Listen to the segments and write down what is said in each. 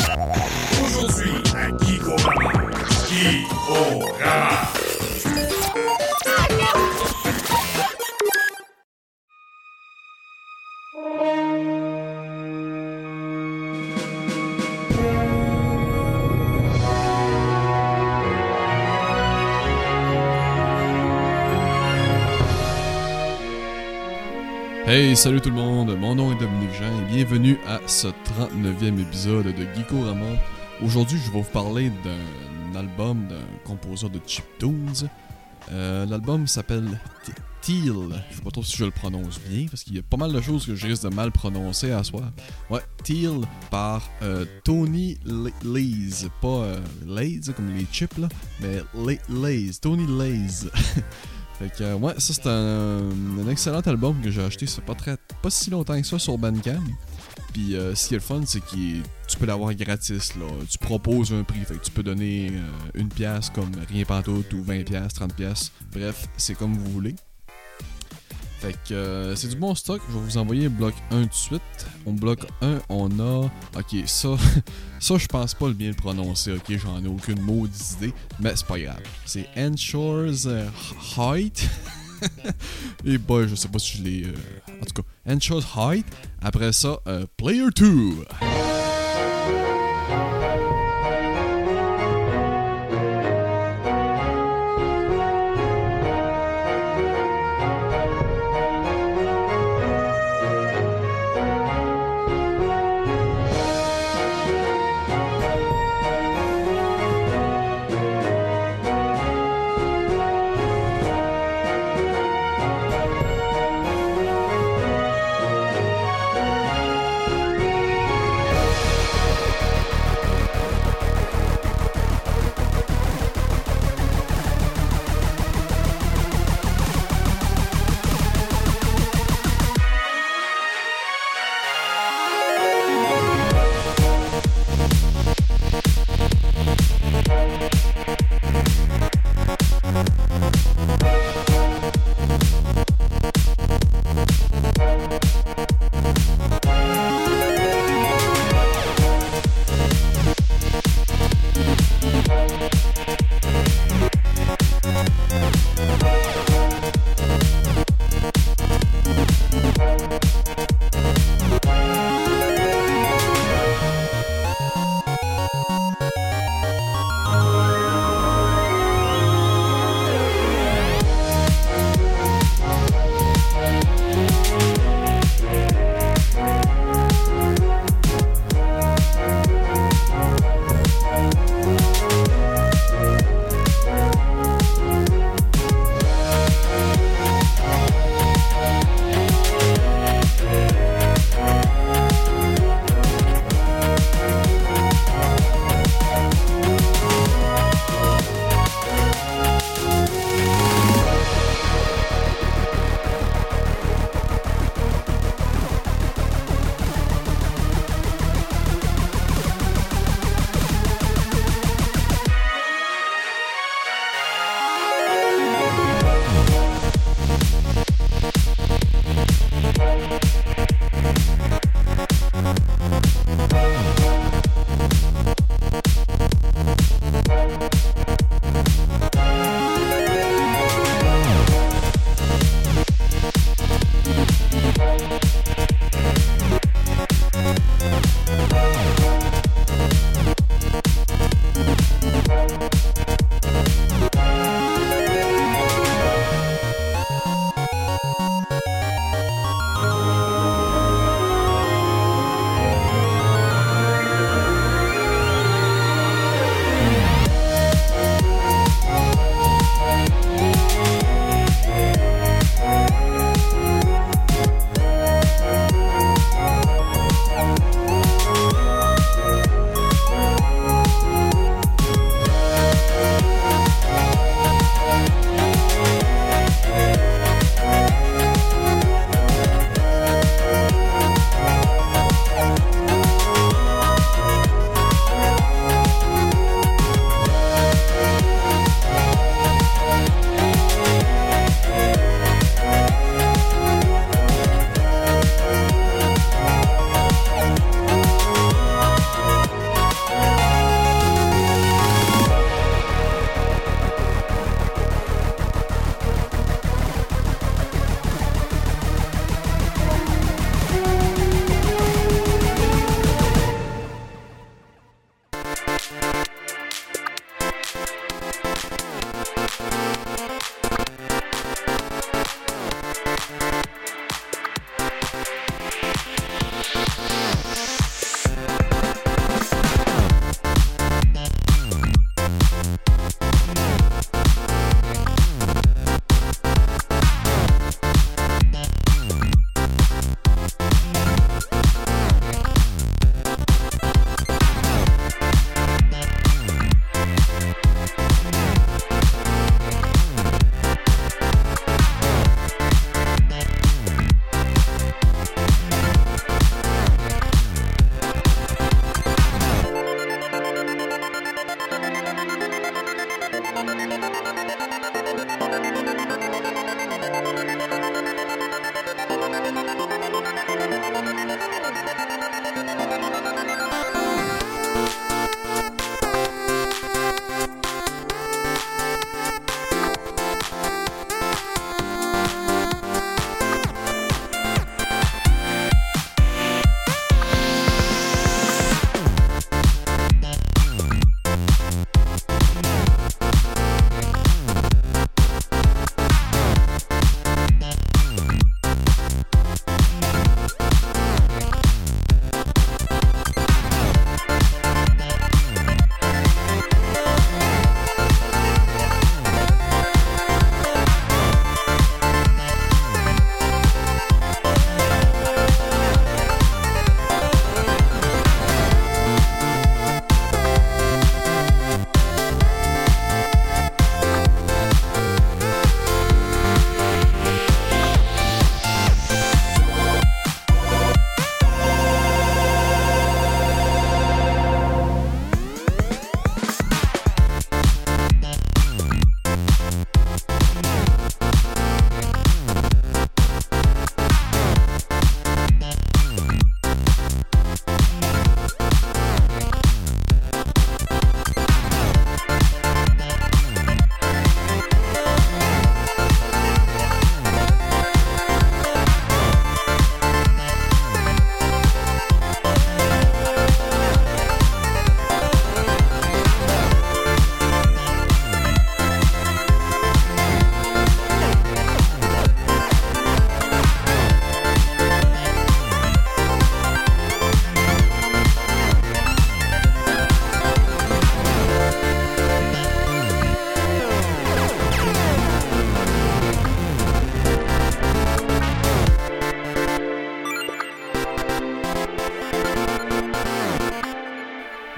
Aujourd'hui à Geekorama. Geekorama. Hey, salut tout le monde, mon nom est Dominique Jean et bienvenue à ce 39e épisode de Geekorama. Aujourd'hui, je vais vous parler d'un album d'un compositeur de chiptunes. L'album s'appelle Teal. Je sais pas trop si je le prononce bien parce qu'il y a pas mal de choses que je risque de mal prononcer à soi. Ouais, Teal par Tony Lays. Pas Lays comme les chips là, mais Lays. Tony Lays. Fait que, ouais, ça c'est un excellent album que j'ai acheté, c'est pas si longtemps que ça sur Bandcamp. Puis ce qui est le fun, c'est que tu peux l'avoir gratis, là. Tu proposes un prix, fait que tu peux donner une pièce comme rien pantoute ou 20 pièces, 30 pièces. Bref, c'est comme vous voulez. Fait que c'est du bon stock, je vais vous envoyer bloc 1 tout de suite. Au bloc 1, on a... Ok, ça je pense pas le bien le prononcer, ok, j'en ai aucune maudite idée, mais c'est pas grave. C'est Enshore's Height. Et boy, je sais pas si je l'ai... En tout cas, Enshore's Height. Après ça, Player 2.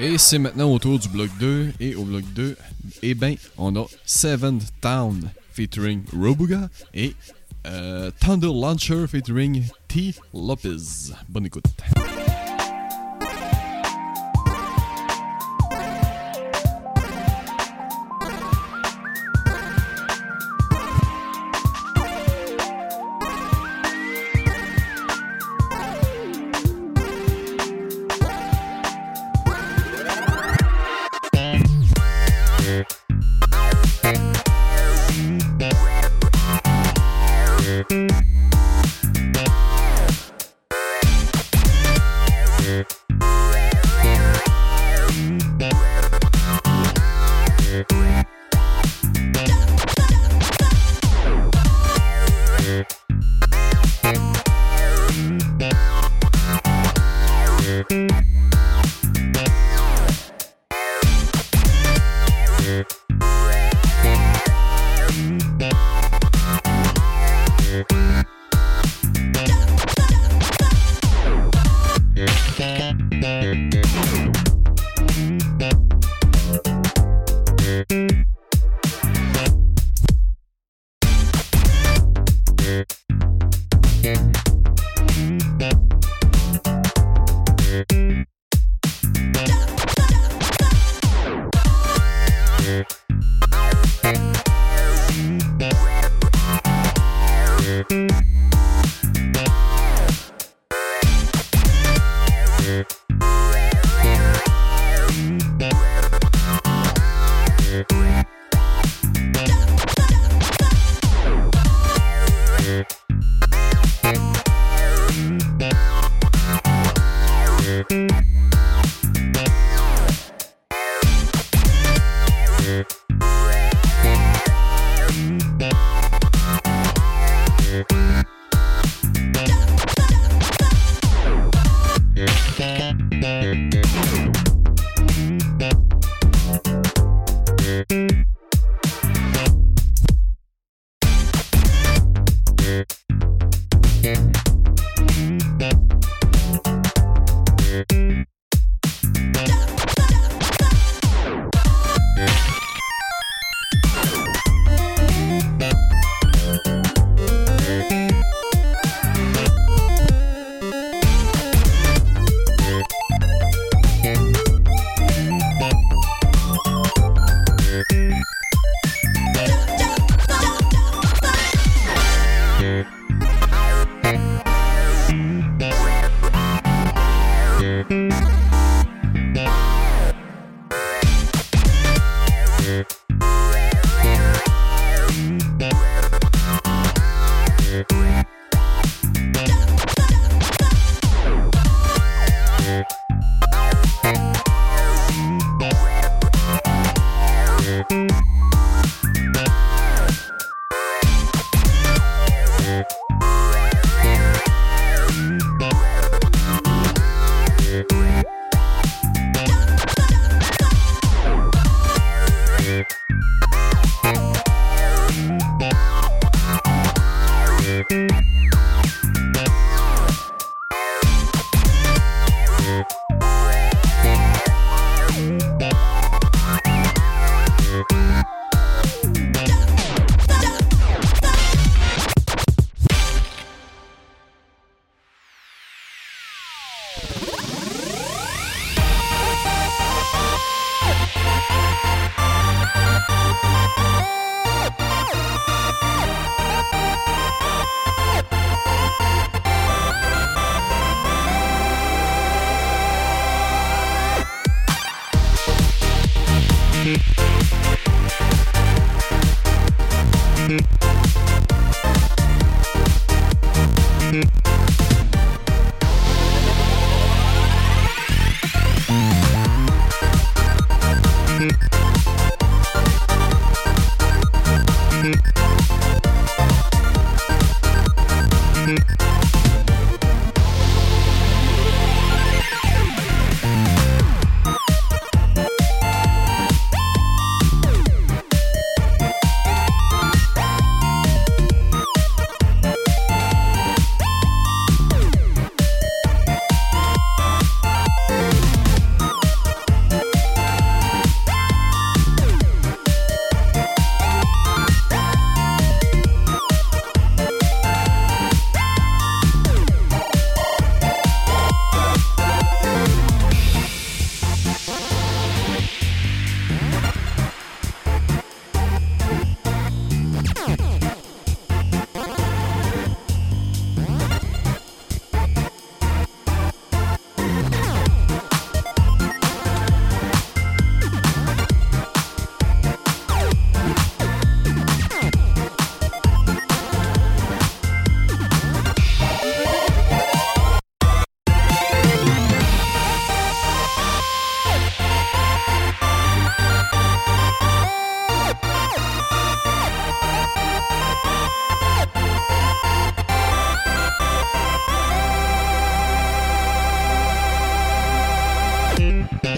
Et c'est maintenant au tour du bloc 2. Et au bloc 2, eh ben, on a Seventh Town featuring Robuga et Thunder Launcher featuring T. Lopez. Bonne écoute.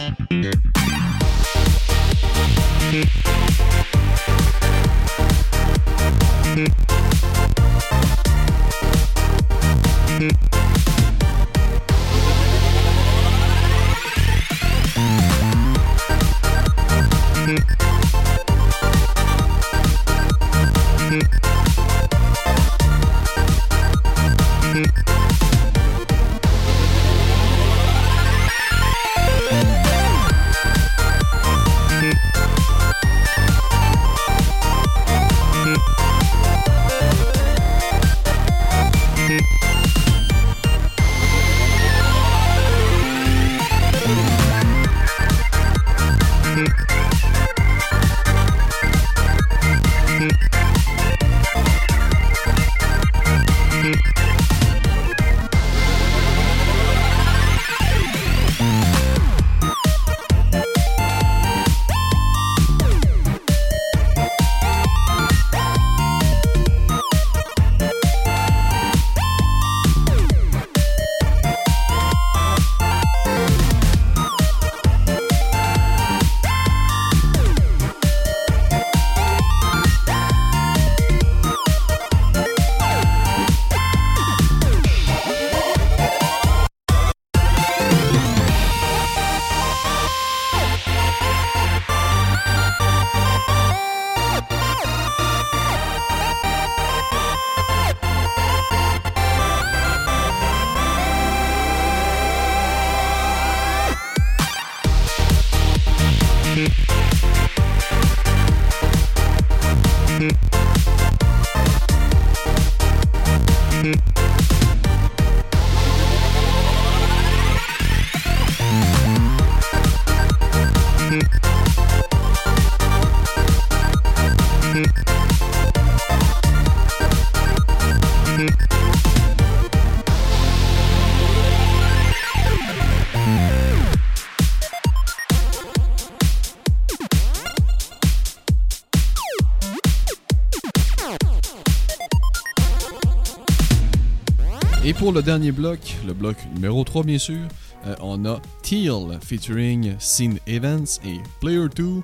Et pour le dernier bloc, le bloc numéro 3 bien sûr, on a Teal featuring Sean Evans et Player 2,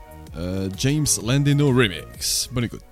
James Landino Remix. Bonne écoute.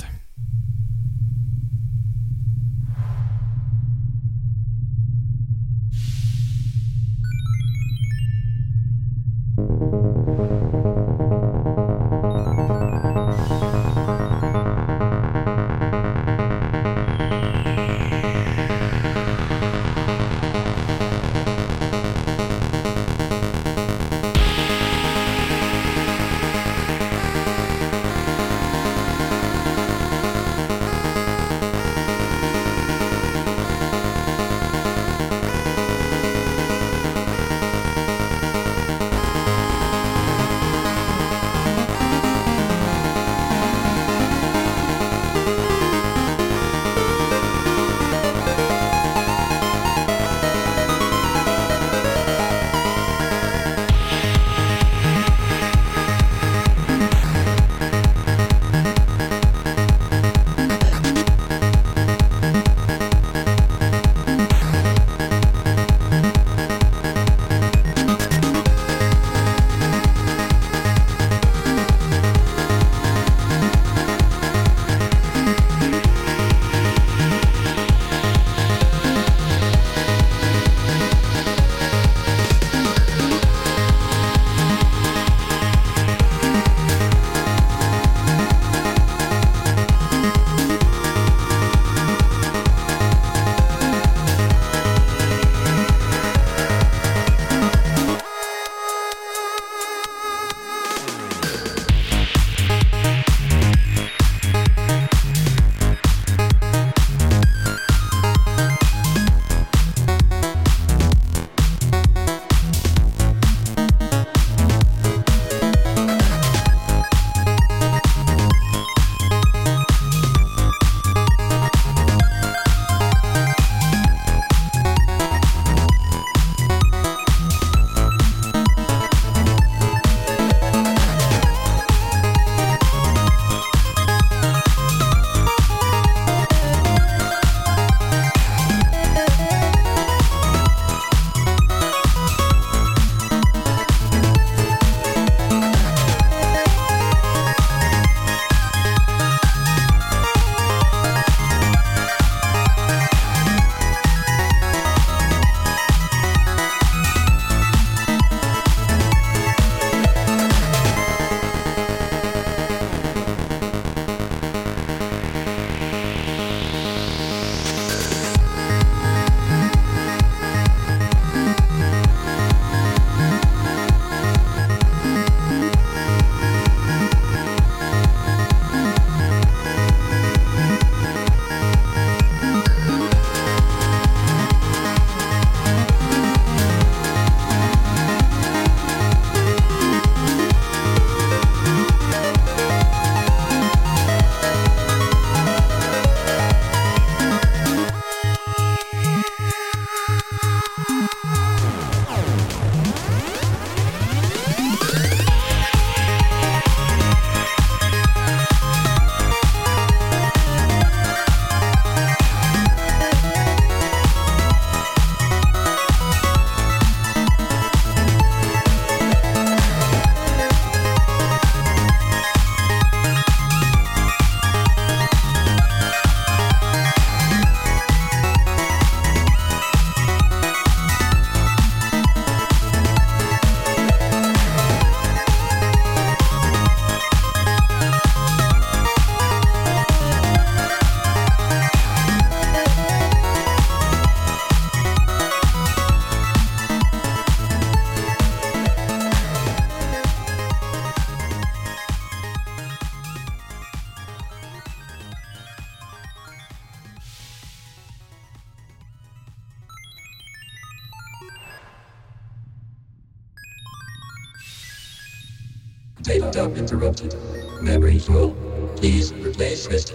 Data dump interrupted. Memory full. Please replace system.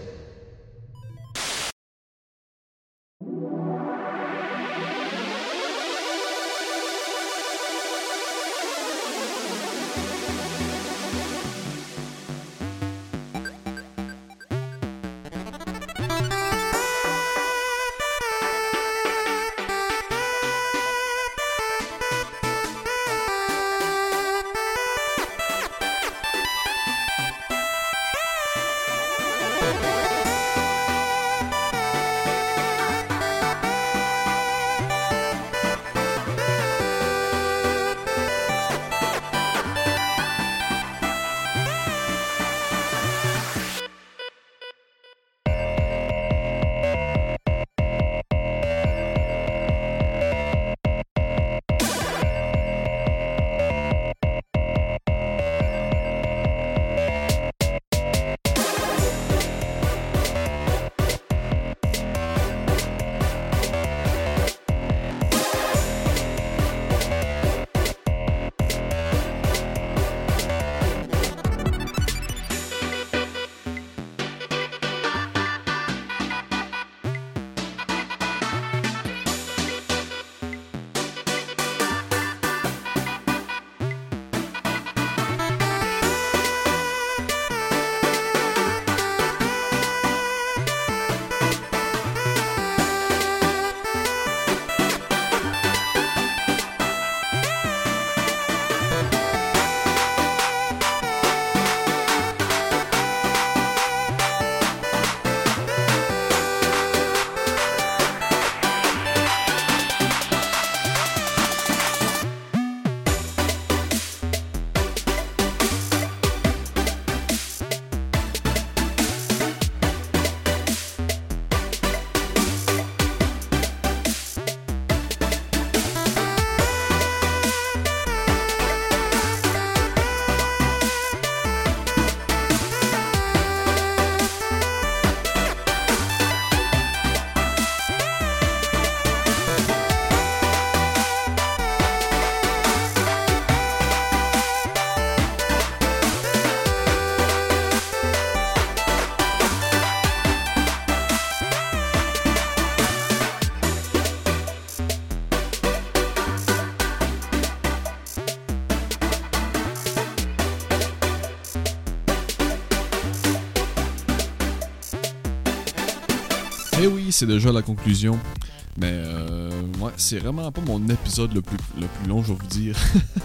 Et oui, c'est déjà la conclusion. Mais ouais, c'est vraiment pas mon épisode le plus long, je vais vous dire.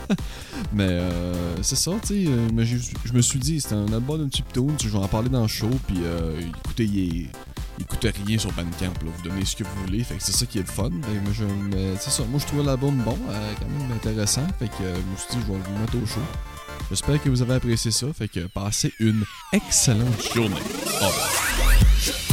Mais c'est ça, tu sais. Mais je me suis dit, c'était un album de Chiptunes, je vais en parler dans le show. Puis écoutez, il coûtait rien sur Bandcamp, là. Vous donnez ce que vous voulez. Fait que c'est ça qui est le fun. Mais c'est ça, moi je trouvais l'album bon, quand même intéressant. Fait que je me suis dit, je vais vous mettre au show. J'espère que vous avez apprécié ça. Fait que passez une excellente journée. Au revoir.